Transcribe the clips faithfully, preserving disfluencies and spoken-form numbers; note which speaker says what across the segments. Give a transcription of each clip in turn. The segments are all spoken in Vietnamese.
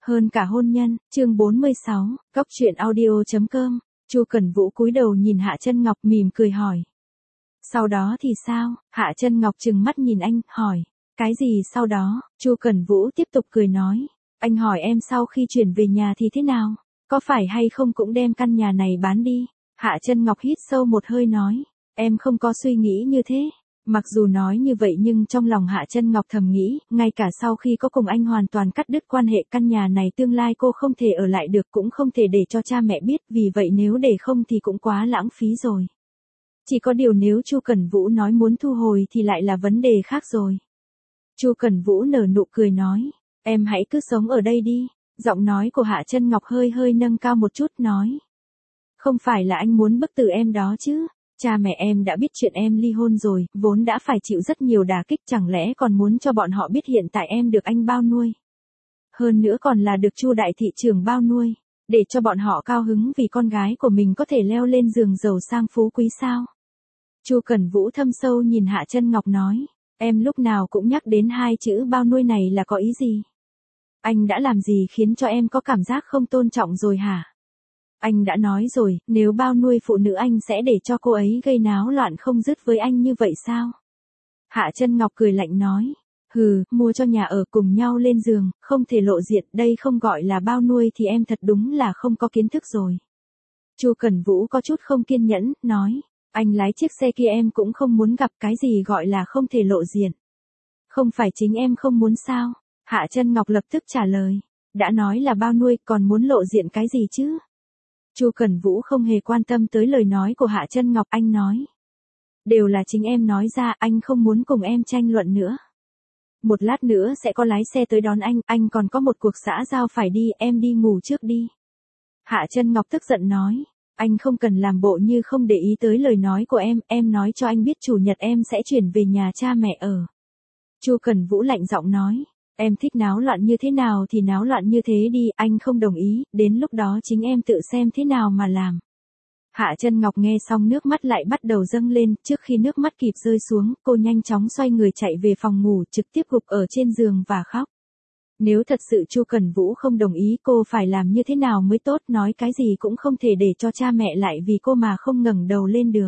Speaker 1: Hơn cả hôn nhân, chương bốn mươi sáu, Cóc truyện audio chấm com. Chu Cẩn Vũ cúi đầu nhìn Hạ Chân Ngọc mỉm cười hỏi. Sau đó thì sao? Hạ Chân Ngọc trừng mắt nhìn anh, hỏi. Cái gì sau đó? Chu Cẩn Vũ tiếp tục cười nói. Anh hỏi em sau khi chuyển về nhà thì thế nào? Có phải hay không cũng đem căn nhà này bán đi? Hạ Chân Ngọc hít sâu một hơi nói. Em không có suy nghĩ như thế. Mặc dù nói như vậy nhưng trong lòng Hạ Chân Ngọc thầm nghĩ, ngay cả sau khi có cùng anh hoàn toàn cắt đứt quan hệ, căn nhà này tương lai cô không thể ở lại được, cũng không thể để cho cha mẹ biết, vì vậy nếu để không thì cũng quá lãng phí rồi. Chỉ có điều nếu Chu Cẩn Vũ nói muốn thu hồi thì lại là vấn đề khác rồi. Chu Cẩn Vũ nở nụ cười nói, em hãy cứ sống ở đây đi. Giọng nói của Hạ Chân Ngọc hơi hơi nâng cao một chút nói. Không phải là anh muốn bức tử em đó chứ. Cha mẹ em đã biết chuyện em ly hôn rồi, vốn đã phải chịu rất nhiều đả kích, chẳng lẽ còn muốn cho bọn họ biết hiện tại em được anh bao nuôi. Hơn nữa còn là được Chu đại thị trưởng bao nuôi, để cho bọn họ cao hứng vì con gái của mình có thể leo lên giường giàu sang phú quý sao. Chu Cẩn Vũ thâm sâu nhìn Hạ Chân Ngọc nói, em lúc nào cũng nhắc đến hai chữ bao nuôi này là có ý gì? Anh đã làm gì khiến cho em có cảm giác không tôn trọng rồi hả? Anh đã nói rồi, nếu bao nuôi phụ nữ anh sẽ để cho cô ấy gây náo loạn không dứt với anh như vậy sao? Hạ Chân Ngọc cười lạnh nói, hừ, mua cho nhà ở cùng nhau lên giường, không thể lộ diện, đây không gọi là bao nuôi thì em thật đúng là không có kiến thức rồi. Chu Cẩn Vũ có chút không kiên nhẫn, nói, anh lái chiếc xe kia em cũng không muốn gặp, cái gì gọi là không thể lộ diện. Không phải chính em không muốn sao? Hạ Chân Ngọc lập tức trả lời, đã nói là bao nuôi còn muốn lộ diện cái gì chứ? Chu Cẩn Vũ không hề quan tâm tới lời nói của Hạ Chân Ngọc, anh nói. Đều là chính em nói ra, anh không muốn cùng em tranh luận nữa. Một lát nữa sẽ có lái xe tới đón anh, anh còn có một cuộc xã giao phải đi, em đi ngủ trước đi. Hạ Chân Ngọc tức giận nói, anh không cần làm bộ như không để ý tới lời nói của em, em nói cho anh biết chủ nhật em sẽ chuyển về nhà cha mẹ ở. Chu Cẩn Vũ lạnh giọng nói. Em thích náo loạn như thế nào thì náo loạn như thế đi, anh không đồng ý, đến lúc đó chính em tự xem thế nào mà làm. Hạ Chân Ngọc nghe xong nước mắt lại bắt đầu dâng lên, trước khi nước mắt kịp rơi xuống, cô nhanh chóng xoay người chạy về phòng ngủ, trực tiếp gục ở trên giường và khóc. Nếu thật sự Chu Cẩn Vũ không đồng ý, cô phải làm như thế nào mới tốt, nói cái gì cũng không thể để cho cha mẹ lại vì cô mà không ngẩng đầu lên được.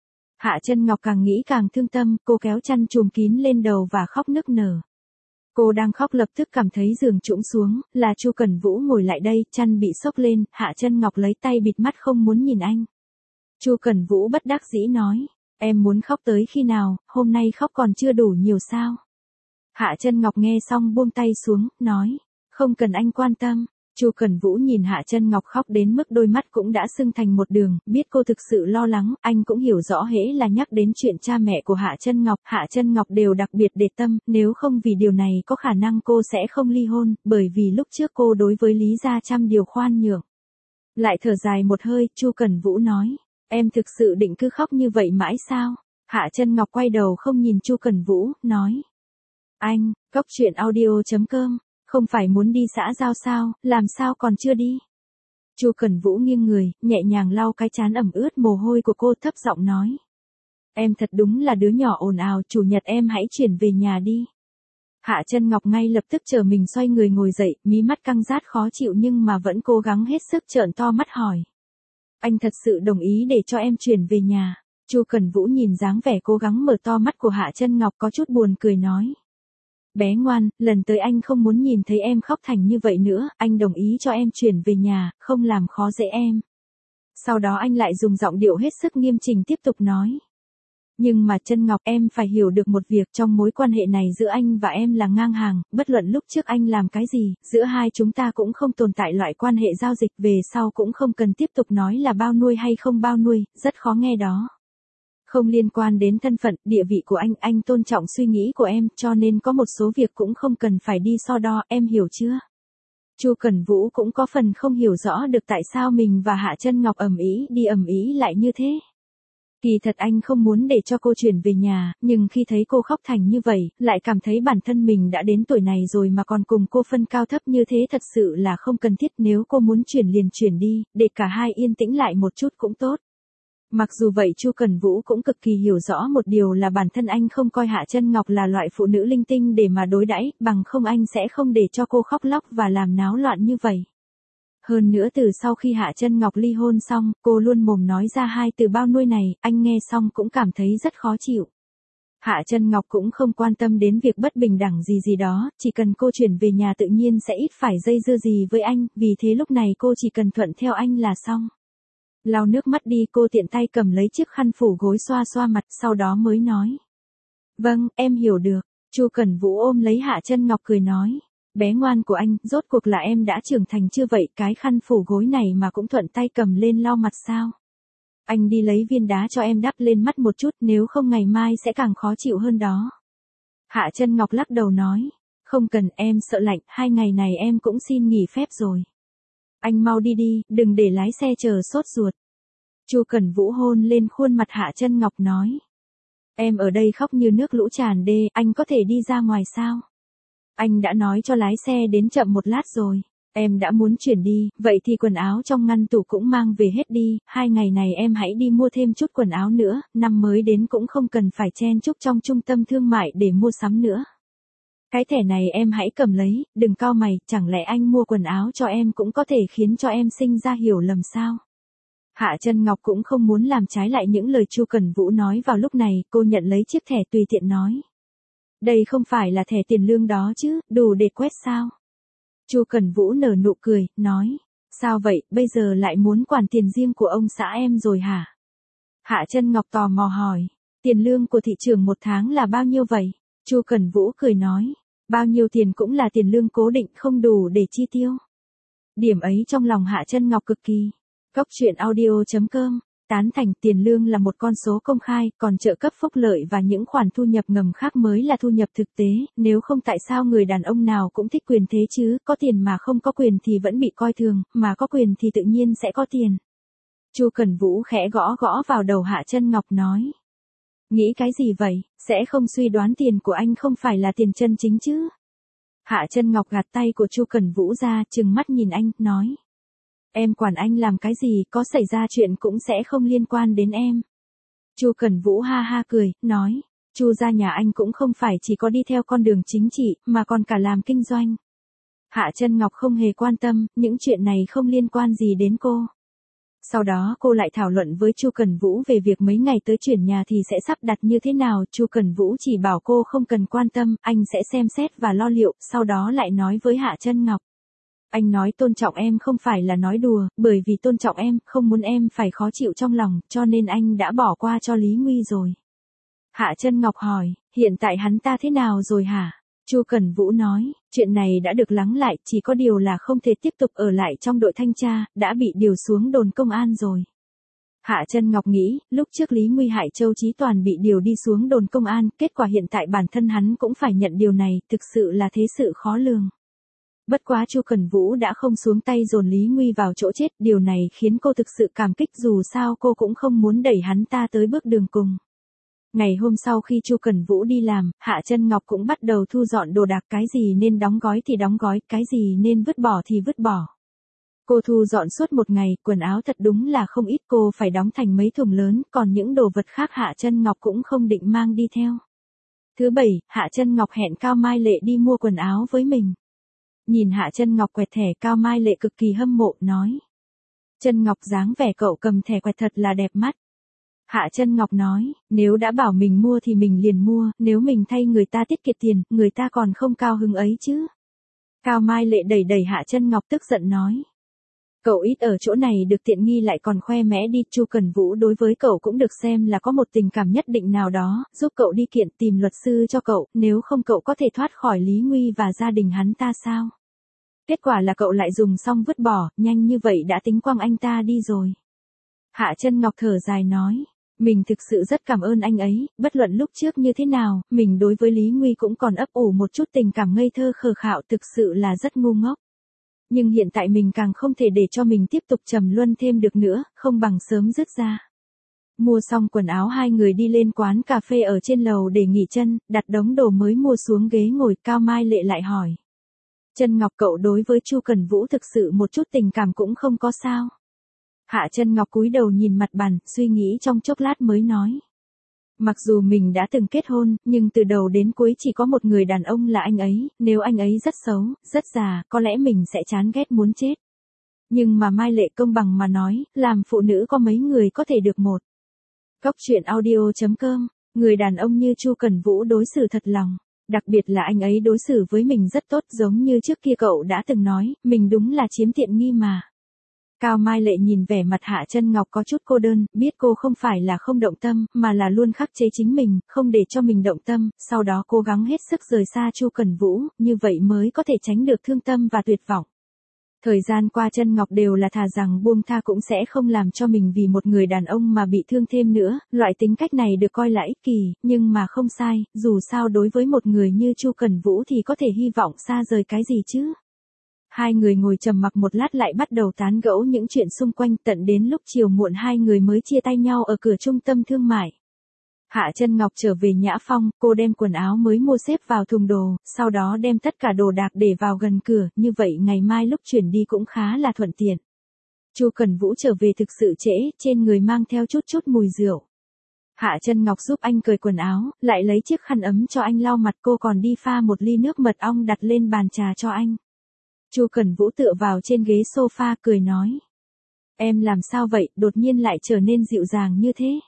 Speaker 1: Hạ Chân Ngọc càng nghĩ càng thương tâm, cô kéo chăn trùm kín lên đầu và khóc nức nở. Cô đang khóc lập tức cảm thấy giường trũng xuống, là Chu Cẩn Vũ ngồi lại đây, chăn bị xốc lên, Hạ Chân Ngọc lấy tay bịt mắt không muốn nhìn anh. Chu Cẩn Vũ bất đắc dĩ nói, em muốn khóc tới khi nào, hôm nay khóc còn chưa đủ nhiều sao? Hạ Chân Ngọc nghe xong buông tay xuống, nói, không cần anh quan tâm. Chu Cẩn Vũ nhìn Hạ Chân Ngọc khóc đến mức đôi mắt cũng đã sưng thành một đường, biết cô thực sự lo lắng, anh cũng hiểu rõ hễ là nhắc đến chuyện cha mẹ của Hạ Chân Ngọc, Hạ Chân Ngọc đều đặc biệt để tâm, nếu không vì điều này có khả năng cô sẽ không ly hôn, bởi vì lúc trước cô đối với Lý gia trăm điều khoan nhượng. Lại thở dài một hơi, Chu Cẩn Vũ nói, em thực sự định cứ khóc như vậy mãi sao? Hạ Chân Ngọc quay đầu không nhìn Chu Cẩn Vũ, nói, anh, Cóc truyện audio chấm com. Không phải muốn đi xã giao sao, làm sao còn chưa đi? Chu Cẩn Vũ nghiêng người, nhẹ nhàng lau cái trán ẩm ướt mồ hôi của cô, thấp giọng nói. Em thật đúng là đứa nhỏ ồn ào, chủ nhật em hãy chuyển về nhà đi. Hạ Chân Ngọc ngay lập tức chờ mình xoay người ngồi dậy, mí mắt căng rát khó chịu nhưng mà vẫn cố gắng hết sức trợn to mắt hỏi. Anh thật sự đồng ý để cho em chuyển về nhà? Chu Cẩn Vũ nhìn dáng vẻ cố gắng mở to mắt của Hạ Chân Ngọc có chút buồn cười nói. Bé ngoan, lần tới anh không muốn nhìn thấy em khóc thành như vậy nữa, anh đồng ý cho em chuyển về nhà, không làm khó dễ em. Sau đó anh lại dùng giọng điệu hết sức nghiêm chỉnh tiếp tục nói. Nhưng mà Chân Ngọc, em phải hiểu được một việc, trong mối quan hệ này giữa anh và em là ngang hàng, bất luận lúc trước anh làm cái gì, giữa hai chúng ta cũng không tồn tại loại quan hệ giao dịch, về sau cũng không cần tiếp tục nói là bao nuôi hay không bao nuôi, rất khó nghe đó. Không liên quan đến thân phận, địa vị của anh, anh tôn trọng suy nghĩ của em, cho nên có một số việc cũng không cần phải đi so đo, em hiểu chưa? Chu Cẩn Vũ cũng có phần không hiểu rõ được tại sao mình và Hạ Chân Ngọc ầm ĩ đi ầm ĩ lại như thế. Kỳ thật anh không muốn để cho cô chuyển về nhà, nhưng khi thấy cô khóc thành như vậy, lại cảm thấy bản thân mình đã đến tuổi này rồi mà còn cùng cô phân cao thấp như thế thật sự là không cần thiết, nếu cô muốn chuyển liền chuyển đi, để cả hai yên tĩnh lại một chút cũng tốt. Mặc dù vậy Chu Cẩn Vũ cũng cực kỳ hiểu rõ một điều là bản thân anh không coi Hạ Chân Ngọc là loại phụ nữ linh tinh để mà đối đãi, bằng không anh sẽ không để cho cô khóc lóc và làm náo loạn như vậy. Hơn nữa từ sau khi Hạ Chân Ngọc ly hôn xong, cô luôn mồm nói ra hai từ bao nuôi này, anh nghe xong cũng cảm thấy rất khó chịu. Hạ Chân Ngọc cũng không quan tâm đến việc bất bình đẳng gì gì đó, chỉ cần cô chuyển về nhà tự nhiên sẽ ít phải dây dưa gì với anh, vì thế lúc này cô chỉ cần thuận theo anh là xong. Lau nước mắt đi, cô tiện tay cầm lấy chiếc khăn phủ gối xoa xoa mặt, sau đó mới nói. Vâng, em hiểu được. Chu Cẩn Vũ ôm lấy Hạ Chân Ngọc cười nói. Bé ngoan của anh, rốt cuộc là em đã trưởng thành chưa vậy, cái khăn phủ gối này mà cũng thuận tay cầm lên lau mặt sao? Anh đi lấy viên đá cho em đắp lên mắt một chút, nếu không ngày mai sẽ càng khó chịu hơn đó. Hạ Chân Ngọc lắc đầu nói. Không cần, em sợ lạnh, hai ngày này em cũng xin nghỉ phép rồi. Anh mau đi đi, đừng để lái xe chờ sốt ruột. Chu Cẩn Vũ hôn lên khuôn mặt Hạ Chân Ngọc nói. Em ở đây khóc như nước lũ tràn đê, anh có thể đi ra ngoài sao? Anh đã nói cho lái xe đến chậm một lát rồi. Em đã muốn chuyển đi, vậy thì quần áo trong ngăn tủ cũng mang về hết đi, hai ngày này em hãy đi mua thêm chút quần áo nữa, năm mới đến cũng không cần phải chen chúc trong trung tâm thương mại để mua sắm nữa. Cái thẻ này em hãy cầm lấy, đừng cau mày, chẳng lẽ anh mua quần áo cho em cũng có thể khiến cho em sinh ra hiểu lầm sao? Hạ Chân Ngọc cũng không muốn làm trái lại những lời Chu Cẩn Vũ nói vào lúc này, cô nhận lấy chiếc thẻ tùy tiện nói. Đây không phải là thẻ tiền lương đó chứ, đủ để quét sao? Chu Cẩn Vũ nở nụ cười, nói. Sao vậy, bây giờ lại muốn quản tiền riêng của ông xã em rồi hả? Hạ Chân Ngọc tò mò hỏi. Tiền lương của thị trưởng một tháng là bao nhiêu vậy? Chu Cẩn Vũ cười nói. Bao nhiêu tiền cũng là tiền lương cố định, không đủ để chi tiêu. Điểm ấy trong lòng Hạ Chân Ngọc cực kỳ. Cóc truyện audio chấm com, tán thành tiền lương là một con số công khai, còn trợ cấp phúc lợi và những khoản thu nhập ngầm khác mới là thu nhập thực tế, nếu không tại sao người đàn ông nào cũng thích quyền thế chứ, có tiền mà không có quyền thì vẫn bị coi thường, mà có quyền thì tự nhiên sẽ có tiền. Chu Cẩn Vũ khẽ gõ gõ vào đầu Hạ Chân Ngọc nói. Nghĩ cái gì vậy, sẽ không suy đoán tiền của anh không phải là tiền chân chính chứ? Hạ Chân Ngọc gạt tay của Chu Cẩn Vũ ra, trừng mắt nhìn anh, nói. Em quản anh làm cái gì, có xảy ra chuyện cũng sẽ không liên quan đến em. Chu Cẩn Vũ ha ha cười, nói, Chu gia nhà anh cũng không phải chỉ có đi theo con đường chính trị, mà còn cả làm kinh doanh. Hạ Chân Ngọc không hề quan tâm, những chuyện này không liên quan gì đến cô. Sau đó cô lại thảo luận với Chu Cẩn Vũ về việc mấy ngày tới chuyển nhà thì sẽ sắp đặt như thế nào. Chu Cẩn Vũ chỉ bảo cô không cần quan tâm, anh sẽ xem xét và lo liệu, sau đó lại nói với Hạ Chân Ngọc. Anh nói tôn trọng em không phải là nói đùa, bởi vì tôn trọng em, không muốn em phải khó chịu trong lòng, cho nên anh đã bỏ qua cho Lý Nguy rồi. Hạ Chân Ngọc hỏi, hiện tại hắn ta thế nào rồi hả? Chu Cẩn Vũ nói, chuyện này đã được lắng lại, chỉ có điều là không thể tiếp tục ở lại trong đội thanh tra, đã bị điều xuống đồn công an rồi. Hạ Chân Ngọc nghĩ, lúc trước Lý Nguy hại Châu Chí Toàn bị điều đi xuống đồn công an, kết quả hiện tại bản thân hắn cũng phải nhận điều này, thực sự là thế sự khó lường. Bất quá Chu Cẩn Vũ đã không xuống tay dồn Lý Nguy vào chỗ chết, điều này khiến cô thực sự cảm kích, dù sao cô cũng không muốn đẩy hắn ta tới bước đường cùng. Ngày hôm sau khi Chu Cẩn Vũ đi làm, Hạ Chân Ngọc cũng bắt đầu thu dọn đồ đạc, cái gì nên đóng gói thì đóng gói, cái gì nên vứt bỏ thì vứt bỏ. Cô thu dọn suốt một ngày, quần áo thật đúng là không ít, cô phải đóng thành mấy thùng lớn, còn những đồ vật khác Hạ Chân Ngọc cũng không định mang đi theo. Thứ bảy, Hạ Chân Ngọc hẹn Cao Mai Lệ đi mua quần áo với mình. Nhìn Hạ Chân Ngọc quẹt thẻ, Cao Mai Lệ cực kỳ hâm mộ, nói. Chân Ngọc dáng vẻ cậu cầm thẻ quẹt thật là đẹp mắt. Hạ Chân Ngọc nói, nếu đã bảo mình mua thì mình liền mua, nếu mình thay người ta tiết kiệm tiền, người ta còn không cao hứng ấy chứ. Cao Mai Lệ đẩy đẩy Hạ Chân Ngọc tức giận nói. Cậu ít ở chỗ này được tiện nghi lại còn khoe mẽ đi. Chu Cẩn Vũ đối với cậu cũng được xem là có một tình cảm nhất định nào đó, giúp cậu đi kiện tìm luật sư cho cậu, nếu không cậu có thể thoát khỏi Lý Nguy và gia đình hắn ta sao? Kết quả là cậu lại dùng xong vứt bỏ, nhanh như vậy đã tính quăng anh ta đi rồi. Hạ Chân Ngọc thở dài nói, mình thực sự rất cảm ơn anh ấy, bất luận lúc trước như thế nào, mình đối với Lý Nguy cũng còn ấp ủ một chút tình cảm ngây thơ khờ khạo, thực sự là rất ngu ngốc. Nhưng hiện tại mình càng không thể để cho mình tiếp tục trầm luân thêm được nữa, không bằng sớm dứt ra. Mua xong quần áo hai người đi lên quán cà phê ở trên lầu để nghỉ chân, đặt đống đồ mới mua xuống ghế ngồi. Cao Mai Lệ lại hỏi. Chân Ngọc, cậu đối với Chu Cẩn Vũ thực sự một chút tình cảm cũng không có sao? Hạ Chân Ngọc cúi đầu nhìn mặt bàn, suy nghĩ trong chốc lát mới nói. Mặc dù mình đã từng kết hôn, nhưng từ đầu đến cuối chỉ có một người đàn ông là anh ấy, nếu anh ấy rất xấu, rất già, có lẽ mình sẽ chán ghét muốn chết. Nhưng mà Mai Lệ công bằng mà nói, làm phụ nữ có mấy người có thể được một. Cóc truyện audio chấm com, người đàn ông như Chu Cẩn Vũ đối xử thật lòng. Đặc biệt là anh ấy đối xử với mình rất tốt, giống như trước kia cậu đã từng nói, mình đúng là chiếm tiện nghi mà. Cao Mai Lệ nhìn vẻ mặt Hạ Chân Ngọc có chút cô đơn, biết cô không phải là không động tâm, mà là luôn khắc chế chính mình, không để cho mình động tâm, sau đó cố gắng hết sức rời xa Chu Cẩn Vũ, như vậy mới có thể tránh được thương tâm và tuyệt vọng. Thời gian qua Chân Ngọc đều là thà rằng buông tha cũng sẽ không làm cho mình vì một người đàn ông mà bị thương thêm nữa, loại tính cách này được coi là ích kỷ, nhưng mà không sai, dù sao đối với một người như Chu Cẩn Vũ thì có thể hy vọng xa rời cái gì chứ. Hai người ngồi trầm mặc một lát lại bắt đầu tán gẫu những chuyện xung quanh, tận đến lúc chiều muộn hai người mới chia tay nhau ở cửa trung tâm thương mại. Hạ Chân Ngọc trở về Nhã Phong, cô đem quần áo mới mua xếp vào thùng đồ, sau đó đem tất cả đồ đạc để vào gần cửa, như vậy ngày mai lúc chuyển đi cũng khá là thuận tiện. Chu Cẩn Vũ trở về thực sự trễ, trên người mang theo chút chút mùi rượu. Hạ Chân Ngọc giúp anh cởi quần áo, lại lấy chiếc khăn ấm cho anh lau mặt, cô còn đi pha một ly nước mật ong đặt lên bàn trà cho anh. Chu Cẩn Vũ tựa vào trên ghế sofa cười nói. Em làm sao vậy, đột nhiên lại trở nên dịu dàng như thế.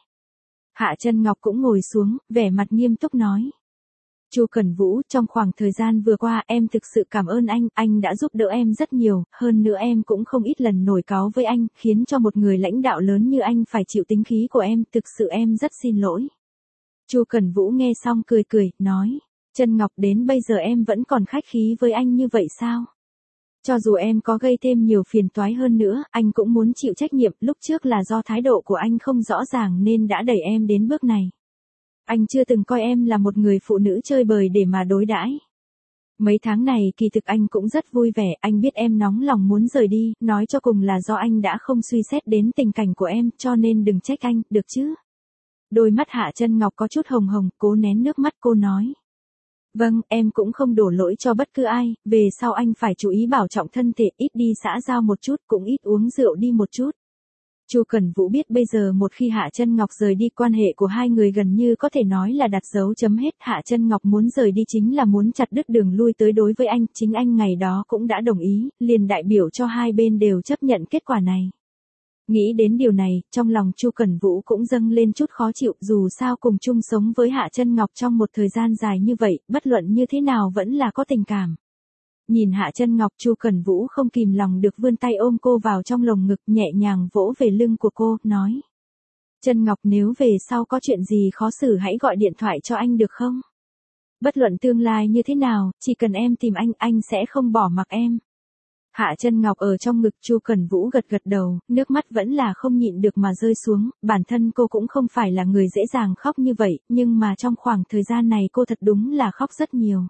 Speaker 1: Hạ Chân Ngọc cũng ngồi xuống, vẻ mặt nghiêm túc nói. Chu Cẩn Vũ, trong khoảng thời gian vừa qua em thực sự cảm ơn anh, anh đã giúp đỡ em rất nhiều, hơn nữa em cũng không ít lần nổi cáu với anh, khiến cho một người lãnh đạo lớn như anh phải chịu tính khí của em, thực sự em rất xin lỗi. Chu Cẩn Vũ nghe xong cười cười, nói. Chân Ngọc, đến bây giờ em vẫn còn khách khí với anh như vậy sao? Cho dù em có gây thêm nhiều phiền toái hơn nữa, anh cũng muốn chịu trách nhiệm, lúc trước là do thái độ của anh không rõ ràng nên đã đẩy em đến bước này. Anh chưa từng coi em là một người phụ nữ chơi bời để mà đối đãi. Mấy tháng này kỳ thực anh cũng rất vui vẻ, anh biết em nóng lòng muốn rời đi, nói cho cùng là do anh đã không suy xét đến tình cảnh của em, cho nên đừng trách anh, được chứ? Đôi mắt Hạ Chân Ngọc có chút hồng hồng, cố nén nước mắt cô nói. Vâng, em cũng không đổ lỗi cho bất cứ ai, về sau anh phải chú ý bảo trọng thân thể, ít đi xã giao một chút, cũng ít uống rượu đi một chút. Chu Cẩn Vũ biết bây giờ một khi Hạ Chân Ngọc rời đi, quan hệ của hai người gần như có thể nói là đặt dấu chấm hết. Hạ Chân Ngọc muốn rời đi chính là muốn chặt đứt đường lui tới đối với anh, chính anh ngày đó cũng đã đồng ý, liền đại biểu cho hai bên đều chấp nhận kết quả này. Nghĩ đến điều này, trong lòng Chu Cẩn Vũ cũng dâng lên chút khó chịu, dù sao cùng chung sống với Hạ Chân Ngọc trong một thời gian dài như vậy, bất luận như thế nào vẫn là có tình cảm. Nhìn Hạ Chân Ngọc, Chu Cẩn Vũ không kìm lòng được vươn tay ôm cô vào trong lồng ngực, nhẹ nhàng vỗ về lưng của cô, nói. Chân Ngọc, nếu về sau có chuyện gì khó xử hãy gọi điện thoại cho anh được không? Bất luận tương lai như thế nào, chỉ cần em tìm anh, anh sẽ không bỏ mặc em. Hạ Chân Ngọc ở trong ngực Chu Cẩn Vũ gật gật đầu, nước mắt vẫn là không nhịn được mà rơi xuống, bản thân cô cũng không phải là người dễ dàng khóc như vậy, nhưng mà trong khoảng thời gian này cô thật đúng là khóc rất nhiều.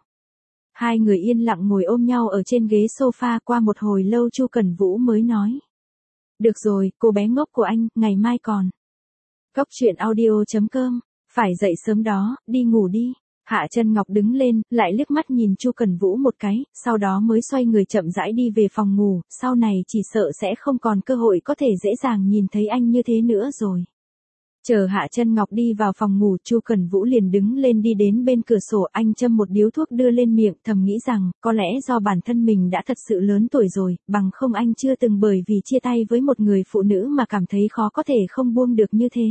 Speaker 1: Hai người yên lặng ngồi ôm nhau ở trên ghế sofa, qua một hồi lâu Chu Cẩn Vũ mới nói. Được rồi, cô bé ngốc của anh, ngày mai còn. Cóc truyện audio chấm com, phải dậy sớm đó, đi ngủ đi. Hạ Chân Ngọc đứng lên, lại liếc mắt nhìn Chu Cẩn Vũ một cái, sau đó mới xoay người chậm rãi đi về phòng ngủ, sau này chỉ sợ sẽ không còn cơ hội có thể dễ dàng nhìn thấy anh như thế nữa rồi. Chờ Hạ Chân Ngọc đi vào phòng ngủ, Chu Cẩn Vũ liền đứng lên đi đến bên cửa sổ, anh châm một điếu thuốc đưa lên miệng, thầm nghĩ rằng, có lẽ do bản thân mình đã thật sự lớn tuổi rồi, bằng không anh chưa từng bởi vì chia tay với một người phụ nữ mà cảm thấy khó có thể không buông được như thế.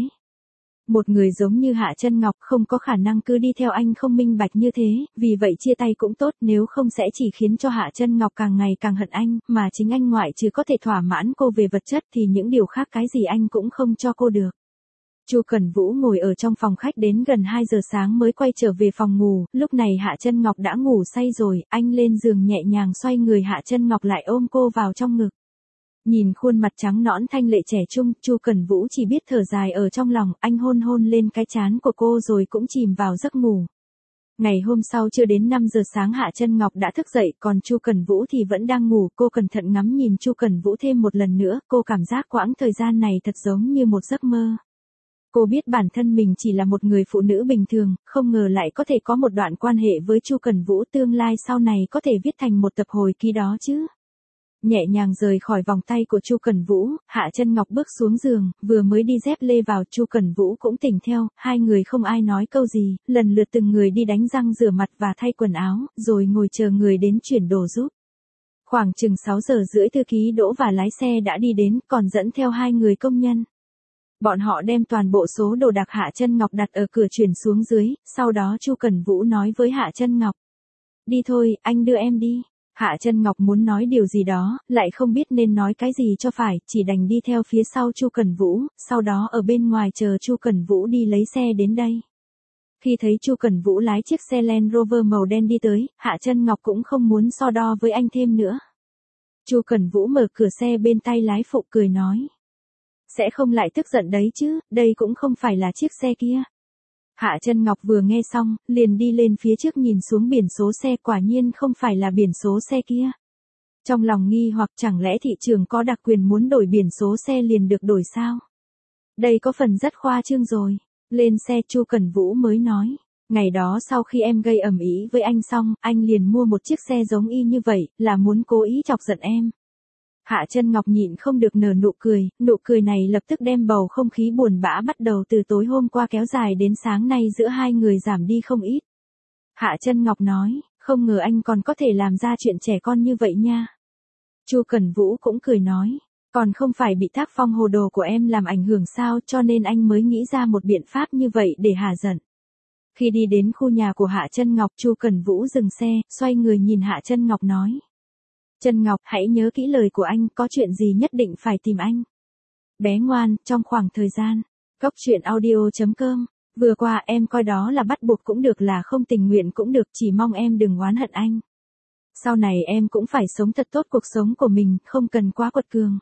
Speaker 1: Một người giống như Hạ Chân Ngọc không có khả năng cứ đi theo anh không minh bạch như thế, vì vậy chia tay cũng tốt, nếu không sẽ chỉ khiến cho Hạ Chân Ngọc càng ngày càng hận anh, mà chính anh ngoại trừ có thể thỏa mãn cô về vật chất thì những điều khác cái gì anh cũng không cho cô được. Chu Cẩn Vũ ngồi ở trong phòng khách đến gần hai giờ sáng mới quay trở về phòng ngủ, lúc này Hạ Chân Ngọc đã ngủ say rồi, anh lên giường nhẹ nhàng xoay người, Hạ Chân Ngọc lại ôm cô vào trong ngực. Nhìn khuôn mặt trắng nõn thanh lệ trẻ trung, Chu Cẩn Vũ chỉ biết thở dài ở trong lòng, anh hôn hôn lên cái trán của cô rồi cũng chìm vào giấc ngủ. Ngày hôm sau chưa đến năm giờ sáng Hạ Chân Ngọc đã thức dậy, còn Chu Cẩn Vũ thì vẫn đang ngủ, cô cẩn thận ngắm nhìn Chu Cẩn Vũ thêm một lần nữa, cô cảm giác quãng thời gian này thật giống như một giấc mơ. Cô biết bản thân mình chỉ là một người phụ nữ bình thường, không ngờ lại có thể có một đoạn quan hệ với Chu Cẩn Vũ, tương lai sau này có thể viết thành một tập hồi ký đó chứ. Nhẹ nhàng rời khỏi vòng tay của Chu Cẩn Vũ, Hạ Chân Ngọc bước xuống giường, vừa mới đi dép lê vào, Chu Cẩn Vũ cũng tỉnh theo, hai người không ai nói câu gì, lần lượt từng người đi đánh răng rửa mặt và thay quần áo, rồi ngồi chờ người đến chuyển đồ giúp. Khoảng chừng sáu giờ rưỡi thư ký Đỗ và lái xe đã đi đến, còn dẫn theo hai người công nhân. Bọn họ đem toàn bộ số đồ đạc Hạ Chân Ngọc đặt ở cửa chuyển xuống dưới, sau đó Chu Cẩn Vũ nói với Hạ Chân Ngọc. Đi thôi, anh đưa em đi. Hạ Chân Ngọc muốn nói điều gì đó, lại không biết nên nói cái gì cho phải, chỉ đành đi theo phía sau Chu Cẩn Vũ, sau đó ở bên ngoài chờ Chu Cẩn Vũ đi lấy xe đến đây. Khi thấy Chu Cẩn Vũ lái chiếc xe Land Rover màu đen đi tới, Hạ Chân Ngọc cũng không muốn so đo với anh thêm nữa. Chu Cẩn Vũ mở cửa xe bên tay lái phụ cười nói. Sẽ không lại tức giận đấy chứ, đây cũng không phải là chiếc xe kia. Hạ Chân Ngọc vừa nghe xong, liền đi lên phía trước nhìn xuống biển số xe, quả nhiên không phải là biển số xe kia. Trong lòng nghi hoặc chẳng lẽ thị trường có đặc quyền muốn đổi biển số xe liền được đổi sao? Đây có phần rất khoa trương rồi. Lên xe Chu Cẩn Vũ mới nói. Ngày đó sau khi em gây ầm ĩ với anh xong, anh liền mua một chiếc xe giống y như vậy, là muốn cố ý chọc giận em. Hạ Chân Ngọc nhịn không được nở nụ cười, nụ cười này lập tức đem bầu không khí buồn bã bắt đầu từ tối hôm qua kéo dài đến sáng nay giữa hai người giảm đi không ít. Hạ Chân Ngọc nói, không ngờ anh còn có thể làm ra chuyện trẻ con như vậy nha. Chu Cẩn Vũ cũng cười nói, còn không phải bị tác phong hồ đồ của em làm ảnh hưởng sao, cho nên anh mới nghĩ ra một biện pháp như vậy để hạ giận. Khi đi đến khu nhà của Hạ Chân Ngọc, Chu Cẩn Vũ dừng xe, xoay người nhìn Hạ Chân Ngọc nói. Chân Ngọc, hãy nhớ kỹ lời của anh, có chuyện gì nhất định phải tìm anh. Bé ngoan, trong khoảng thời gian, Cóc Truyện Audio chấm com, vừa qua em coi đó là bắt buộc cũng được, là không tình nguyện cũng được, chỉ mong em đừng oán hận anh. Sau này em cũng phải sống thật tốt cuộc sống của mình, không cần quá quật cường.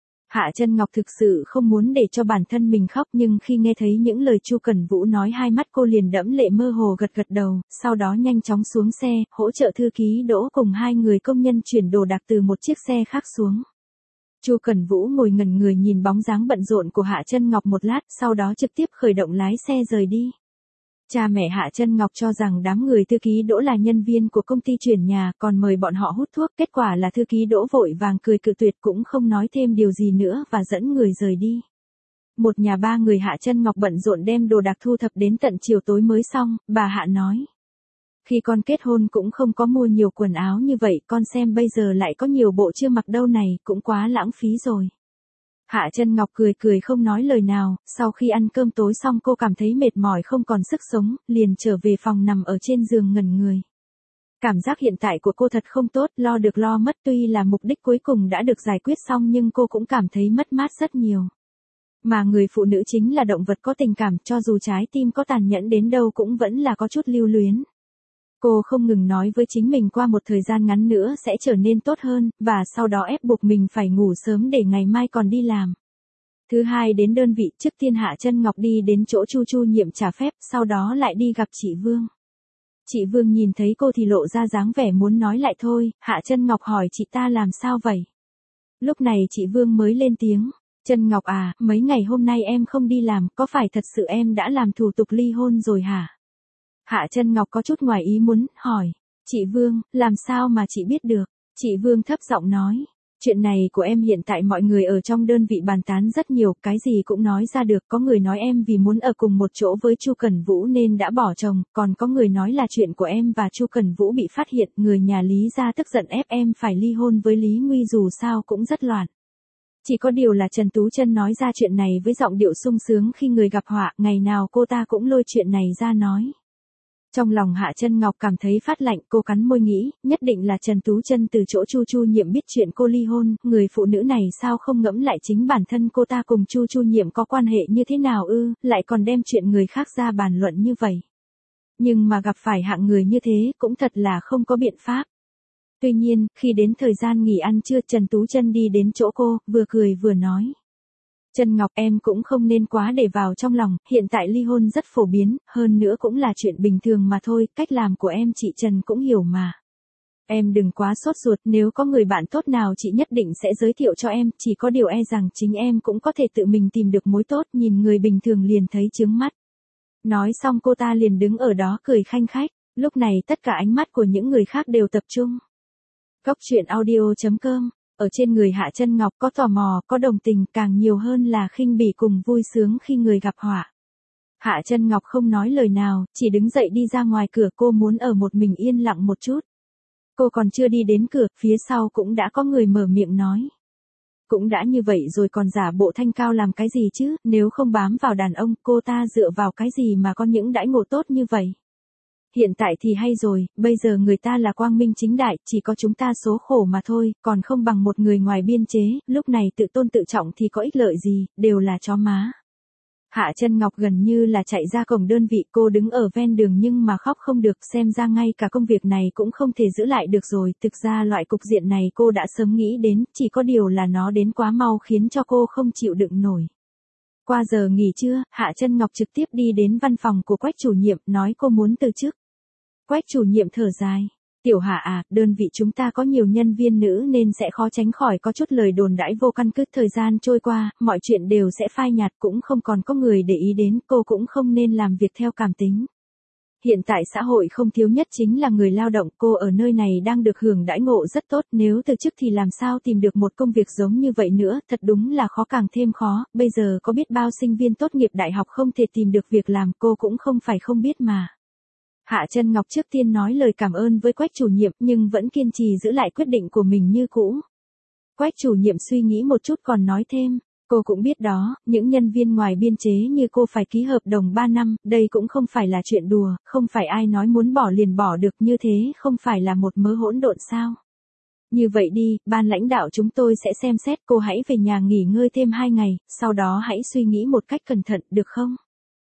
Speaker 1: Hạ Chân Ngọc thực sự không muốn để cho bản thân mình khóc, nhưng khi nghe thấy những lời Chu Cẩn Vũ nói, hai mắt cô liền đẫm lệ, mơ hồ gật gật đầu, sau đó nhanh chóng xuống xe, hỗ trợ thư ký Đỗ cùng hai người công nhân chuyển đồ đạc từ một chiếc xe khác xuống. Chu Cẩn Vũ ngồi ngẩn người nhìn bóng dáng bận rộn của Hạ Chân Ngọc một lát, sau đó trực tiếp khởi động lái xe rời đi. Cha mẹ Hạ Chân Ngọc cho rằng đám người thư ký Đỗ là nhân viên của công ty chuyển nhà, còn mời bọn họ hút thuốc, kết quả là thư ký Đỗ vội vàng cười cự tuyệt, cũng không nói thêm điều gì nữa và dẫn người rời đi. Một nhà ba người Hạ Chân Ngọc bận rộn đem đồ đạc thu thập đến tận chiều tối mới xong, bà Hạ nói. Khi con kết hôn cũng không có mua nhiều quần áo như vậy, con xem bây giờ lại có nhiều bộ chưa mặc đâu này, cũng quá lãng phí rồi. Hạ Chân Ngọc cười cười không nói lời nào, sau khi ăn cơm tối xong cô cảm thấy mệt mỏi không còn sức sống, liền trở về phòng nằm ở trên giường ngẩn người. Cảm giác hiện tại của cô thật không tốt, lo được lo mất, tuy là mục đích cuối cùng đã được giải quyết xong nhưng cô cũng cảm thấy mất mát rất nhiều. Mà người phụ nữ chính là động vật có tình cảm, cho dù trái tim có tàn nhẫn đến đâu cũng vẫn là có chút lưu luyến. Cô không ngừng nói với chính mình qua một thời gian ngắn nữa sẽ trở nên tốt hơn, và sau đó ép buộc mình phải ngủ sớm để ngày mai còn đi làm. Thứ hai đến đơn vị, trước tiên Hạ Chân Ngọc đi đến chỗ Chu Chu Nhiệm trả phép, sau đó lại đi gặp chị Vương. Chị Vương nhìn thấy cô thì lộ ra dáng vẻ muốn nói lại thôi, Hạ Chân Ngọc hỏi chị ta làm sao vậy. Lúc này chị Vương mới lên tiếng, Chân Ngọc à, mấy ngày hôm nay em không đi làm, có phải thật sự em đã làm thủ tục ly hôn rồi hả? Hạ Chân Ngọc có chút ngoài ý muốn, hỏi, chị Vương, làm sao mà chị biết được? Chị Vương thấp giọng nói, chuyện này của em hiện tại mọi người ở trong đơn vị bàn tán rất nhiều, cái gì cũng nói ra được, có người nói em vì muốn ở cùng một chỗ với Chu Cẩn Vũ nên đã bỏ chồng, còn có người nói là chuyện của em và Chu Cẩn Vũ bị phát hiện, người nhà Lý gia tức giận ép em phải ly hôn với Lý Nguy, dù sao cũng rất loạn. Chỉ có điều là Trần Tú Chân nói ra chuyện này với giọng điệu sung sướng khi người gặp họa, ngày nào cô ta cũng lôi chuyện này ra nói. Trong lòng Hạ Chân Ngọc cảm thấy phát lạnh, cô cắn môi nghĩ, nhất định là Trần Tú Chân từ chỗ Chu Chu Nhiệm biết chuyện cô ly hôn, người phụ nữ này sao không ngẫm lại chính bản thân cô ta cùng Chu Chu Nhiệm có quan hệ như thế nào ư, lại còn đem chuyện người khác ra bàn luận như vậy. Nhưng mà gặp phải hạng người như thế, cũng thật là không có biện pháp. Tuy nhiên, khi đến thời gian nghỉ ăn trưa, Trần Tú Chân đi đến chỗ cô, vừa cười vừa nói. Chân Ngọc, em cũng không nên quá để vào trong lòng, hiện tại ly hôn rất phổ biến, hơn nữa cũng là chuyện bình thường mà thôi, cách làm của em chị Trần cũng hiểu mà. Em đừng quá sốt ruột, nếu có người bạn tốt nào chị nhất định sẽ giới thiệu cho em, chỉ có điều e rằng chính em cũng có thể tự mình tìm được mối tốt, nhìn người bình thường liền thấy chướng mắt. Nói xong cô ta liền đứng ở đó cười khanh khách, lúc này tất cả ánh mắt của những người khác đều tập trung. Cóc Truyện Audio chấm com Ở trên người Hạ Chân Ngọc có tò mò, có đồng tình, càng nhiều hơn là khinh bỉ cùng vui sướng khi người gặp họa. Hạ Chân Ngọc không nói lời nào, chỉ đứng dậy đi ra ngoài cửa, cô muốn ở một mình yên lặng một chút. Cô còn chưa đi đến cửa, phía sau cũng đã có người mở miệng nói. Cũng đã như vậy rồi còn giả bộ thanh cao làm cái gì chứ, nếu không bám vào đàn ông, cô ta dựa vào cái gì mà có những đãi ngộ tốt như vậy. Hiện tại thì hay rồi, bây giờ người ta là quang minh chính đại, chỉ có chúng ta số khổ mà thôi, còn không bằng một người ngoài biên chế, lúc này tự tôn tự trọng thì có ích lợi gì, đều là chó má. Hạ Chân Ngọc gần như là chạy ra cổng đơn vị, cô đứng ở ven đường nhưng mà khóc không được, xem ra ngay cả công việc này cũng không thể giữ lại được rồi, thực ra loại cục diện này cô đã sớm nghĩ đến, chỉ có điều là nó đến quá mau khiến cho cô không chịu đựng nổi. Qua giờ nghỉ trưa, Hạ Chân Ngọc trực tiếp đi đến văn phòng của Quách chủ nhiệm, nói cô muốn từ chức. Quách chủ nhiệm thở dài. Tiểu Hạ à, đơn vị chúng ta có nhiều nhân viên nữ nên sẽ khó tránh khỏi có chút lời đồn đãi vô căn cứ, thời gian trôi qua, mọi chuyện đều sẽ phai nhạt, cũng không còn có người để ý đến, cô cũng không nên làm việc theo cảm tính. Hiện tại xã hội không thiếu nhất chính là người lao động, cô ở nơi này đang được hưởng đãi ngộ rất tốt, nếu từ chức thì làm sao tìm được một công việc giống như vậy nữa, thật đúng là khó càng thêm khó, bây giờ có biết bao sinh viên tốt nghiệp đại học không thể tìm được việc làm, cô cũng không phải không biết mà. Hạ Chân Ngọc trước tiên nói lời cảm ơn với Quách chủ nhiệm nhưng vẫn kiên trì giữ lại quyết định của mình như cũ. Quách chủ nhiệm suy nghĩ một chút còn nói thêm, cô cũng biết đó, những nhân viên ngoài biên chế như cô phải ký hợp đồng ba năm, đây cũng không phải là chuyện đùa, không phải ai nói muốn bỏ liền bỏ được, như thế không phải là một mớ hỗn độn sao. Như vậy đi, ban lãnh đạo chúng tôi sẽ xem xét, cô hãy về nhà nghỉ ngơi thêm hai ngày, sau đó hãy suy nghĩ một cách cẩn thận, được không?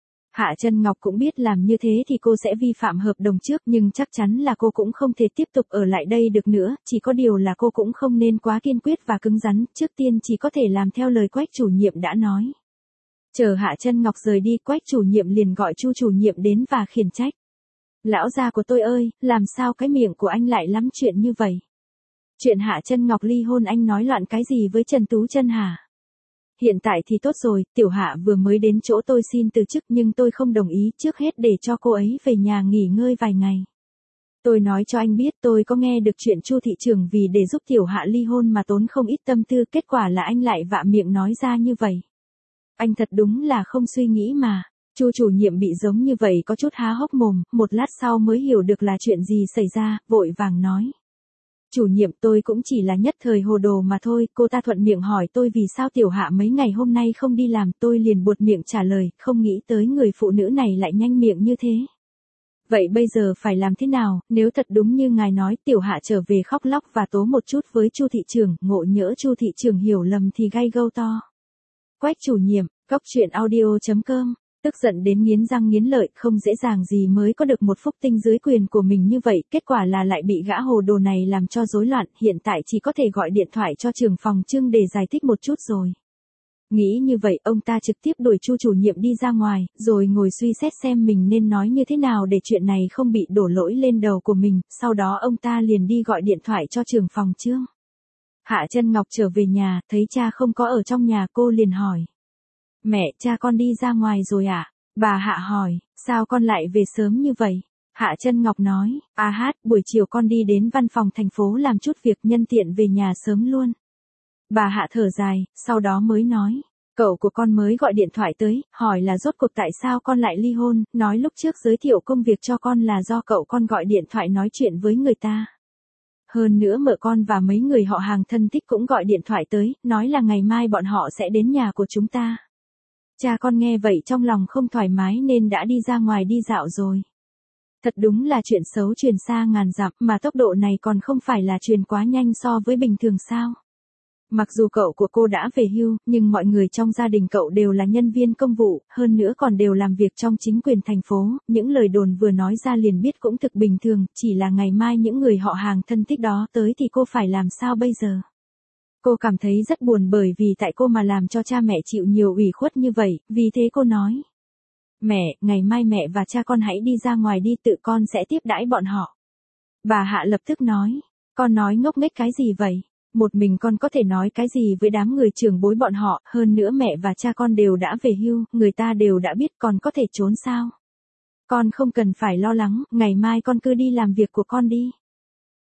Speaker 1: Hạ Chân Ngọc cũng biết làm như thế thì cô sẽ vi phạm hợp đồng trước, nhưng chắc chắn là cô cũng không thể tiếp tục ở lại đây được nữa, chỉ có điều là cô cũng không nên quá kiên quyết và cứng rắn, trước tiên chỉ có thể làm theo lời Quách chủ nhiệm đã nói. Chờ Hạ Chân Ngọc rời đi, Quách chủ nhiệm liền gọi Chu chủ nhiệm đến và khiển trách. Lão gia của tôi ơi, làm sao cái miệng của anh lại lắm chuyện như vậy? Chuyện Hạ Chân Ngọc ly hôn anh nói loạn cái gì với Trần Tú Chân hả? Hiện tại thì tốt rồi, Tiểu Hạ vừa mới đến chỗ tôi xin từ chức nhưng tôi không đồng ý, trước hết để cho cô ấy về nhà nghỉ ngơi vài ngày. Tôi nói cho anh biết, tôi có nghe được chuyện Chu thị trưởng vì để giúp Tiểu Hạ ly hôn mà tốn không ít tâm tư, kết quả là anh lại vạ miệng nói ra như vậy. Anh thật đúng là không suy nghĩ mà. Chu chủ nhiệm bị giống như vậy có chút há hốc mồm, một lát sau mới hiểu được là chuyện gì xảy ra, vội vàng nói. Chủ nhiệm, tôi cũng chỉ là nhất thời hồ đồ mà thôi, cô ta thuận miệng hỏi tôi vì sao Tiểu Hạ mấy ngày hôm nay không đi làm, tôi liền buột miệng trả lời, không nghĩ tới người phụ nữ này lại nhanh miệng như thế. Vậy bây giờ phải làm thế nào, nếu thật đúng như ngài nói, Tiểu Hạ trở về khóc lóc và tố một chút với Chu thị trưởng, ngộ nhỡ Chu thị trưởng hiểu lầm thì gay gâu to. Quách chủ nhiệm, Cóc Truyện Audio chấm com. Tức giận đến nghiến răng nghiến lợi, không dễ dàng gì mới có được một phúc tinh dưới quyền của mình như vậy, kết quả là lại bị gã hồ đồ này làm cho rối loạn, hiện tại chỉ có thể gọi điện thoại cho trưởng phòng Trương để giải thích một chút rồi. Nghĩ như vậy, ông ta trực tiếp đuổi Chu chủ nhiệm đi ra ngoài, rồi ngồi suy xét xem mình nên nói như thế nào để chuyện này không bị đổ lỗi lên đầu của mình, sau đó ông ta liền đi gọi điện thoại cho trưởng phòng Trương. Hạ Chân Ngọc trở về nhà, thấy cha không có ở trong nhà, cô liền hỏi. Mẹ, cha con đi ra ngoài rồi à? Bà Hạ hỏi, sao con lại về sớm như vậy? Hạ Chân Ngọc nói, à hát, buổi chiều con đi đến văn phòng thành phố làm chút việc, nhân tiện về nhà sớm luôn. Bà Hạ thở dài, sau đó mới nói, cậu của con mới gọi điện thoại tới, hỏi là rốt cuộc tại sao con lại ly hôn, nói lúc trước giới thiệu công việc cho con là do cậu con gọi điện thoại nói chuyện với người ta. Hơn nữa mợ con và mấy người họ hàng thân thích cũng gọi điện thoại tới, nói là ngày mai bọn họ sẽ đến nhà của chúng ta. Cha con nghe vậy trong lòng không thoải mái nên đã đi ra ngoài đi dạo rồi. Thật đúng là chuyện xấu truyền xa ngàn dặm, mà tốc độ này còn không phải là truyền quá nhanh so với bình thường sao. Mặc dù cậu của cô đã về hưu, nhưng mọi người trong gia đình cậu đều là nhân viên công vụ, hơn nữa còn đều làm việc trong chính quyền thành phố, những lời đồn vừa nói ra liền biết cũng thực bình thường, chỉ là ngày mai những người họ hàng thân thích đó tới thì cô phải làm sao bây giờ. Cô cảm thấy rất buồn bởi vì tại cô mà làm cho cha mẹ chịu nhiều ủy khuất như vậy, vì thế cô nói. Mẹ, ngày mai mẹ và cha con hãy đi ra ngoài đi, tự con sẽ tiếp đãi bọn họ. Bà Hạ lập tức nói, con nói ngốc nghếch cái gì vậy? Một mình con có thể nói cái gì với đám người trưởng bối bọn họ, hơn nữa mẹ và cha con đều đã về hưu, người ta đều đã biết, còn có thể trốn sao? Con không cần phải lo lắng, ngày mai con cứ đi làm việc của con đi.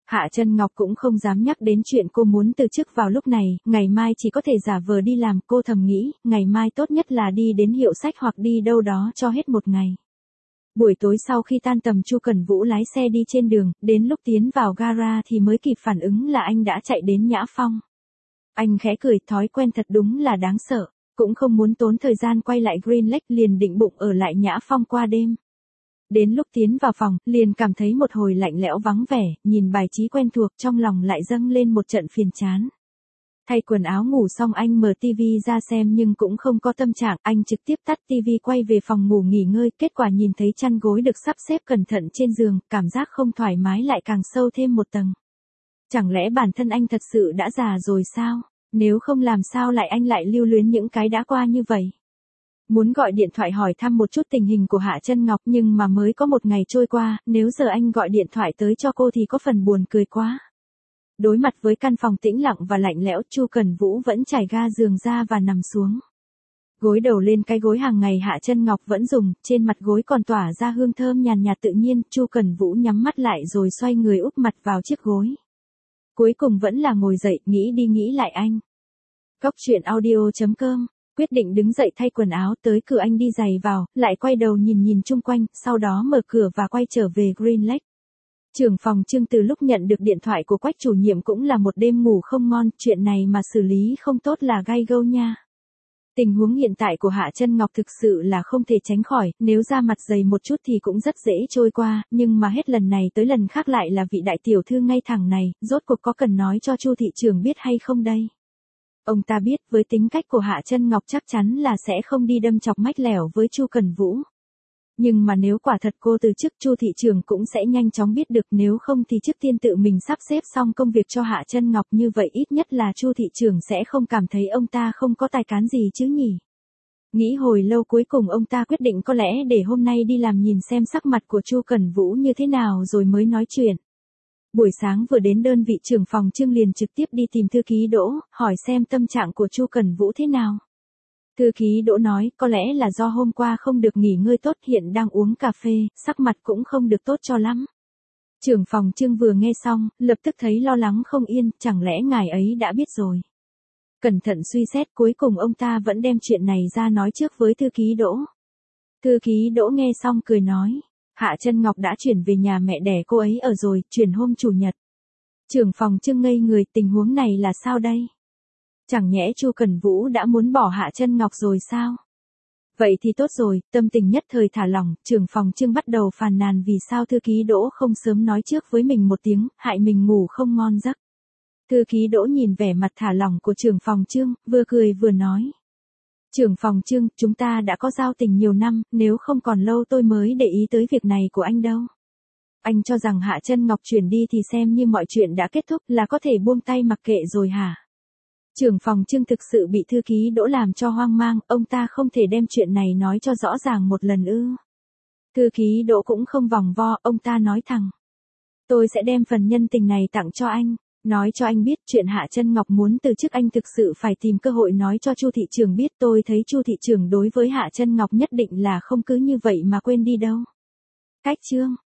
Speaker 1: Hạ Chân Ngọc cũng không dám nhắc đến chuyện cô muốn từ chức vào lúc này, ngày mai chỉ có thể giả vờ đi làm, cô thầm nghĩ, ngày mai tốt nhất là đi đến hiệu sách hoặc đi đâu đó cho hết một ngày. Buổi tối sau khi tan tầm Chu Cẩn Vũ lái xe đi trên đường, đến lúc tiến vào gara thì mới kịp phản ứng là anh đã chạy đến Nhã Phong. Anh khẽ cười, thói quen thật đúng là đáng sợ, cũng không muốn tốn thời gian quay lại Green Lake, liền định bụng ở lại Nhã Phong qua đêm. Đến lúc tiến vào phòng, liền cảm thấy một hồi lạnh lẽo vắng vẻ, nhìn bài trí quen thuộc trong lòng lại dâng lên một trận phiền chán. Thay quần áo ngủ xong anh mở tivi ra xem nhưng cũng không có tâm trạng, anh trực tiếp tắt tivi quay về phòng ngủ nghỉ ngơi, kết quả nhìn thấy chăn gối được sắp xếp cẩn thận trên giường, cảm giác không thoải mái lại càng sâu thêm một tầng. Chẳng lẽ bản thân anh thật sự đã già rồi sao? Nếu không làm sao lại anh lại lưu luyến những cái đã qua như vậy? Muốn gọi điện thoại hỏi thăm một chút tình hình của Hạ Chân Ngọc nhưng mà mới có một ngày trôi qua, nếu giờ anh gọi điện thoại tới cho cô thì có phần buồn cười quá. Đối mặt với căn phòng tĩnh lặng và lạnh lẽo, Chu Cẩn Vũ vẫn trải ga giường ra và nằm xuống. Gối đầu lên cái gối hàng ngày Hạ Chân Ngọc vẫn dùng, trên mặt gối còn tỏa ra hương thơm nhàn nhạt tự nhiên, Chu Cẩn Vũ nhắm mắt lại rồi xoay người úp mặt vào chiếc gối. Cuối cùng vẫn là ngồi dậy, nghĩ đi nghĩ lại anh. Cóc truyện audio chấm com, quyết định đứng dậy thay quần áo, tới cửa anh đi giày vào, lại quay đầu nhìn nhìn chung quanh, sau đó mở cửa và quay trở về Green Lake. Trưởng phòng Trương từ lúc nhận được điện thoại của Quách chủ nhiệm cũng là một đêm ngủ không ngon, chuyện này mà xử lý không tốt là gai gâu nha. Tình huống hiện tại của Hạ Chân Ngọc thực sự là không thể tránh khỏi, nếu ra mặt dày một chút thì cũng rất dễ trôi qua, nhưng mà hết lần này tới lần khác lại là vị đại tiểu thư ngay thẳng này, rốt cuộc có cần nói cho Chu thị trưởng biết hay không đây? Ông ta biết với tính cách của Hạ Chân Ngọc chắc chắn là sẽ không đi đâm chọc mách lẻo với Chu Cẩn Vũ. Nhưng mà nếu quả thật cô từ chức, Chu thị trưởng cũng sẽ nhanh chóng biết được, nếu không thì trước tiên tự mình sắp xếp xong công việc cho Hạ Chân Ngọc, như vậy ít nhất là Chu thị trưởng sẽ không cảm thấy ông ta không có tài cán gì chứ nhỉ. Nghĩ hồi lâu cuối cùng ông ta quyết định có lẽ để hôm nay đi làm nhìn xem sắc mặt của Chu Cẩn Vũ như thế nào rồi mới nói chuyện. Buổi sáng vừa đến đơn vị, trưởng phòng Trương liền trực tiếp đi tìm thư ký Đỗ, hỏi xem tâm trạng của Chu Cẩn Vũ thế nào. Thư ký Đỗ nói, có lẽ là do hôm qua không được nghỉ ngơi tốt, hiện đang uống cà phê, sắc mặt cũng không được tốt cho lắm. Trưởng phòng Trương vừa nghe xong, lập tức thấy lo lắng không yên, chẳng lẽ ngài ấy đã biết rồi. Cẩn thận suy xét, cuối cùng ông ta vẫn đem chuyện này ra nói trước với thư ký Đỗ. Thư ký Đỗ nghe xong cười nói, Hạ Chân Ngọc đã chuyển về nhà mẹ đẻ cô ấy ở rồi, chuyển hôm chủ nhật. Trưởng phòng Trương ngây người, tình huống này là sao đây? Chẳng nhẽ Chu Cẩn Vũ đã muốn bỏ Hạ Chân Ngọc rồi sao? Vậy thì tốt rồi, tâm tình nhất thời thả lỏng, trưởng phòng Trương bắt đầu phàn nàn vì sao thư ký Đỗ không sớm nói trước với mình một tiếng, hại mình ngủ không ngon giấc. Thư ký Đỗ nhìn vẻ mặt thả lỏng của trưởng phòng Trương, vừa cười vừa nói. Trưởng phòng Trương, chúng ta đã có giao tình nhiều năm, nếu không còn lâu tôi mới để ý tới việc này của anh đâu. Anh cho rằng Hạ Chân Ngọc chuyển đi thì xem như mọi chuyện đã kết thúc, là có thể buông tay mặc kệ rồi hả? Trưởng phòng Trương thực sự bị thư ký Đỗ làm cho hoang mang, ông ta không thể đem chuyện này nói cho rõ ràng một lần ư? Thư ký Đỗ cũng không vòng vo, ông ta nói thẳng. Tôi sẽ đem phần nhân tình này tặng cho anh, nói cho anh biết chuyện Hạ Chân Ngọc muốn từ chức, anh thực sự phải tìm cơ hội nói cho Chu thị trưởng biết, tôi thấy Chu thị trưởng đối với Hạ Chân Ngọc nhất định là không cứ như vậy mà quên đi đâu. Cách chương